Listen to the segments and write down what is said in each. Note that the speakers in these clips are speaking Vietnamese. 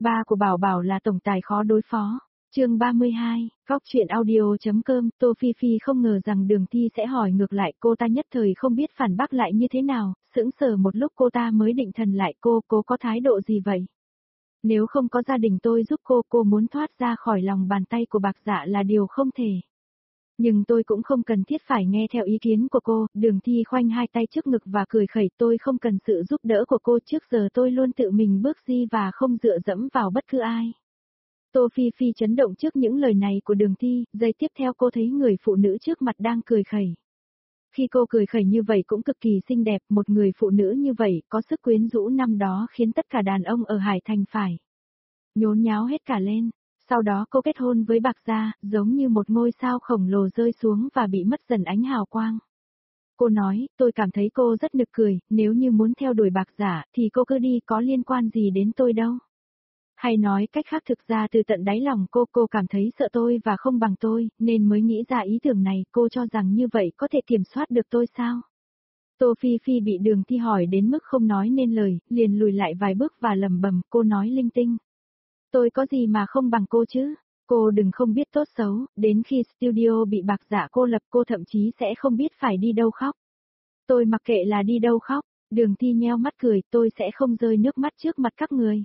Ba của Bảo Bảo là tổng tài khó đối phó. Chương 32, Góc truyện audio.com. Tô Phi Phi không ngờ rằng Đường Thi sẽ hỏi ngược lại, cô ta nhất thời không biết phản bác lại như thế nào, sững sờ một lúc cô ta mới định thần lại, cô có thái độ gì vậy? Nếu không có gia đình tôi giúp cô muốn thoát ra khỏi lòng bàn tay của Bạc Dạ là điều không thể. Nhưng tôi cũng không cần thiết phải nghe theo ý kiến của cô. Đường Thi khoanh hai tay trước ngực và cười khẩy, tôi không cần sự giúp đỡ của cô, trước giờ tôi luôn tự mình bước đi và không dựa dẫm vào bất cứ ai. Tô Phi Phi chấn động trước những lời này của Đường Thi, giây tiếp theo cô thấy người phụ nữ trước mặt đang cười khẩy. Khi cô cười khẩy như vậy cũng cực kỳ xinh đẹp, một người phụ nữ như vậy có sức quyến rũ năm đó khiến tất cả đàn ông ở Hải Thành phải nhốn nháo hết cả lên. Sau đó cô kết hôn với Bạc Gia, giống như một ngôi sao khổng lồ rơi xuống và bị mất dần ánh hào quang. Cô nói, tôi cảm thấy cô rất nực cười, nếu như muốn theo đuổi Bạc Giả thì cô cứ đi, có liên quan gì đến tôi đâu. Hay nói cách khác, thực ra từ tận đáy lòng cô cảm thấy sợ tôi và không bằng tôi, nên mới nghĩ ra ý tưởng này. Cô cho rằng như vậy có thể kiểm soát được tôi sao? Tô Phi Phi bị Đường Thi hỏi đến mức không nói nên lời, liền lùi lại vài bước và lẩm bẩm, cô nói linh tinh. Tôi có gì mà không bằng cô chứ? Cô đừng không biết tốt xấu, đến khi studio bị Bạc Dạ cô lập, cô thậm chí sẽ không biết phải đi đâu khóc. Tôi mặc kệ là đi đâu khóc. Đường Thi nheo mắt cười, tôi sẽ không rơi nước mắt trước mặt các người.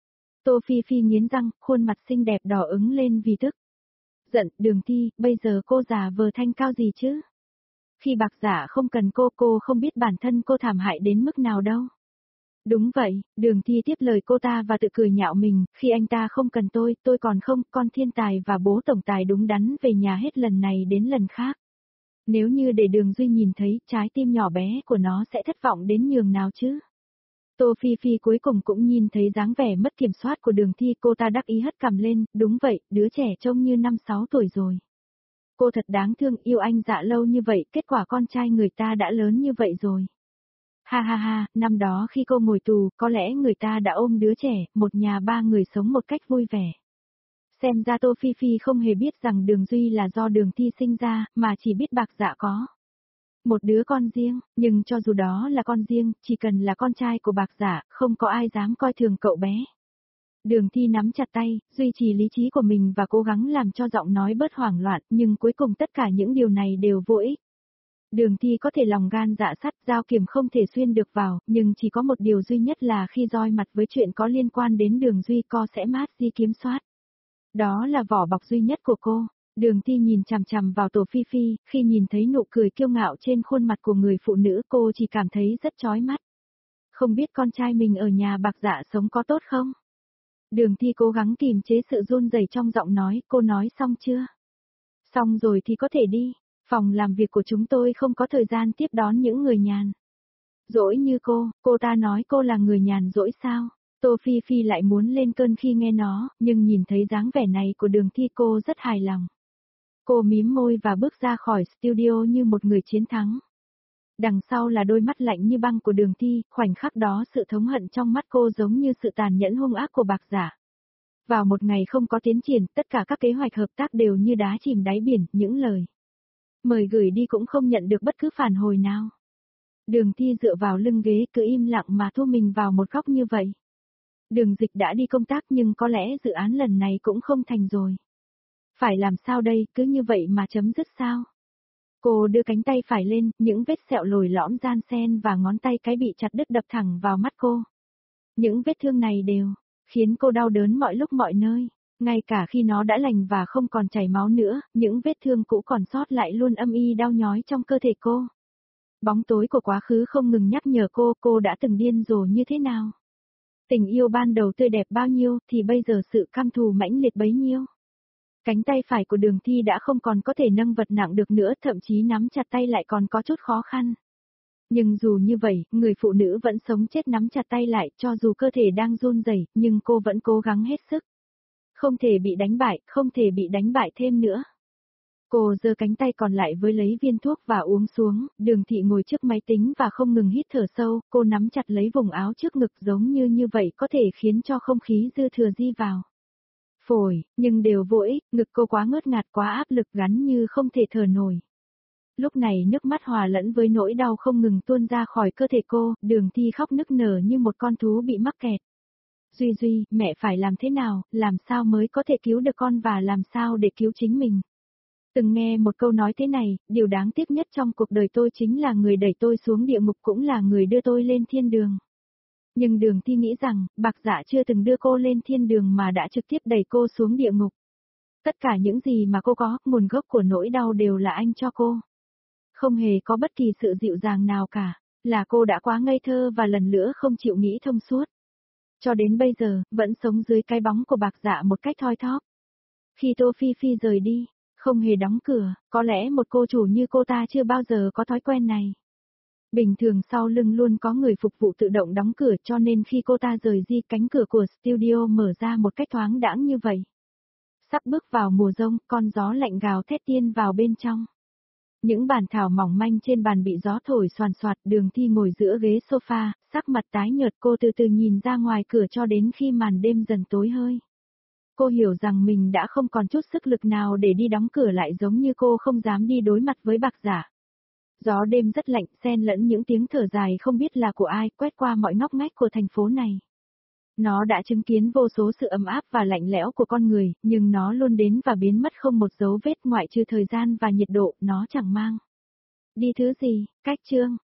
Tô Phi Phi nghiến răng, khuôn mặt xinh đẹp đỏ ứng lên vì tức giận. Đường Thi, bây giờ cô giả vờ thanh cao gì chứ? Khi Bạc Dạ không cần cô không biết bản thân cô thảm hại đến mức nào đâu. Đúng vậy, Đường Thi tiếp lời cô ta và tự cười nhạo mình, khi anh ta không cần tôi còn không, con thiên tài và bố tổng tài đúng đắn về nhà hết lần này đến lần khác. Nếu như để Đường Duy nhìn thấy, trái tim nhỏ bé của nó sẽ thất vọng đến nhường nào chứ? Tô Phi Phi cuối cùng cũng nhìn thấy dáng vẻ mất kiểm soát của Đường Thi, cô ta đắc ý hất cằm lên, đúng vậy, đứa trẻ trông như 5-6 tuổi rồi. Cô thật đáng thương, yêu anh Dạ lâu như vậy, kết quả con trai người ta đã lớn như vậy rồi. Ha ha ha, năm đó khi cô ngồi tù, có lẽ người ta đã ôm đứa trẻ, một nhà ba người sống một cách vui vẻ. Xem ra Tô Phi Phi không hề biết rằng Đường Duy là do Đường Thi sinh ra, mà chỉ biết Bạc Dạ có một đứa con riêng, nhưng cho dù đó là con riêng, chỉ cần là con trai của Bạc Dạ, không có ai dám coi thường cậu bé. Đường Thi nắm chặt tay, duy trì lý trí của mình và cố gắng làm cho giọng nói bớt hoảng loạn, nhưng cuối cùng tất cả những điều này đều vô ích. Đường Thi có thể lòng gan dạ sắt, dao kiểm không thể xuyên được vào, nhưng chỉ có một điều duy nhất là khi roi mặt với chuyện có liên quan đến Đường Duy co sẽ mát di kiếm soát. Đó là vỏ bọc duy nhất của cô. Đường Thi nhìn chằm chằm vào Tô Phi Phi, khi nhìn thấy nụ cười kiêu ngạo trên khuôn mặt của người phụ nữ cô chỉ cảm thấy rất chói mắt. Không biết con trai mình ở nhà Bạc Dạ sống có tốt không? Đường Thi cố gắng kiềm chế sự run rẩy trong giọng nói, cô nói xong chưa? Xong rồi thì có thể đi. Phòng làm việc của chúng tôi không có thời gian tiếp đón những người nhàn rỗi như cô ta nói cô là người nhàn rỗi sao? Tô Phi Phi lại muốn lên cơn khi nghe nó, nhưng nhìn thấy dáng vẻ này của Đường Thi cô rất hài lòng. Cô mím môi và bước ra khỏi studio như một người chiến thắng. Đằng sau là đôi mắt lạnh như băng của Đường Thi, khoảnh khắc đó sự thống hận trong mắt cô giống như sự tàn nhẫn hung ác của Bạc Dạ. Vào một ngày không có tiến triển, tất cả các kế hoạch hợp tác đều như đá chìm đáy biển, những lời mời gửi đi cũng không nhận được bất cứ phản hồi nào. Đường Thi dựa vào lưng ghế cứ im lặng mà thu mình vào một góc như vậy. Đường Dịch đã đi công tác nhưng có lẽ dự án lần này cũng không thành rồi. Phải làm sao đây, cứ như vậy mà chấm dứt sao? Cô đưa cánh tay phải lên, những vết sẹo lồi lõm gian xen và ngón tay cái bị chặt đứt đập thẳng vào mắt cô. Những vết thương này đều khiến cô đau đớn mọi lúc mọi nơi. Ngay cả khi nó đã lành và không còn chảy máu nữa, những vết thương cũ còn sót lại luôn âm y đau nhói trong cơ thể cô. Bóng tối của quá khứ không ngừng nhắc nhở cô đã từng điên rồ như thế nào. Tình yêu ban đầu tươi đẹp bao nhiêu thì bây giờ sự căm thù mãnh liệt bấy nhiêu. Cánh tay phải của Đường Thi đã không còn có thể nâng vật nặng được nữa, thậm chí nắm chặt tay lại còn có chút khó khăn. Nhưng dù như vậy, người phụ nữ vẫn sống chết nắm chặt tay lại, cho dù cơ thể đang run rẩy, nhưng cô vẫn cố gắng hết sức. Không thể bị đánh bại, không thể bị đánh bại thêm nữa. Cô giơ cánh tay còn lại với lấy viên thuốc và uống xuống. Đường Thị ngồi trước máy tính và không ngừng hít thở sâu, cô nắm chặt lấy vùng áo trước ngực giống như vậy có thể khiến cho không khí dư thừa di vào phổi, nhưng đều vô ích, ngực cô quá ngớt ngạt, quá áp lực, gắn như không thể thở nổi. Lúc này nước mắt hòa lẫn với nỗi đau không ngừng tuôn ra khỏi cơ thể cô, Đường Thi khóc nức nở như một con thú bị mắc kẹt. Duy Duy, mẹ phải làm thế nào, làm sao mới có thể cứu được con và làm sao để cứu chính mình. Từng nghe một câu nói thế này, điều đáng tiếc nhất trong cuộc đời tôi chính là người đẩy tôi xuống địa ngục cũng là người đưa tôi lên thiên đường. Nhưng Đường Thi nghĩ rằng, Bạc Dạ chưa từng đưa cô lên thiên đường mà đã trực tiếp đẩy cô xuống địa ngục. Tất cả những gì mà cô có, nguồn gốc của nỗi đau đều là anh cho cô. Không hề có bất kỳ sự dịu dàng nào cả, là cô đã quá ngây thơ và lần nữa không chịu nghĩ thông suốt. Cho đến bây giờ, vẫn sống dưới cái bóng của Bạc Dạ một cách thoi thóp. Khi Tô Phi Phi rời đi, không hề đóng cửa, có lẽ một cô chủ như cô ta chưa bao giờ có thói quen này. Bình thường sau lưng luôn có người phục vụ tự động đóng cửa cho nên khi cô ta rời đi cánh cửa của studio mở ra một cách thoáng đãng như vậy. Sắp bước vào mùa đông, con gió lạnh gào thét tiên vào bên trong. Những bàn thảo mỏng manh trên bàn bị gió thổi xoàn xoạt, Đường Thi ngồi giữa ghế sofa, sắc mặt tái nhợt cô từ từ nhìn ra ngoài cửa cho đến khi màn đêm dần tối hơi. Cô hiểu rằng mình đã không còn chút sức lực nào để đi đóng cửa lại giống như cô không dám đi đối mặt với Bạc Dạ. Gió đêm rất lạnh, xen lẫn những tiếng thở dài không biết là của ai, quét qua mọi ngóc ngách của thành phố này. Nó đã chứng kiến vô số sự ấm áp và lạnh lẽo của con người, nhưng nó luôn đến và biến mất không một dấu vết ngoại trừ thời gian và nhiệt độ, nó chẳng mang đi thứ gì, cách chương.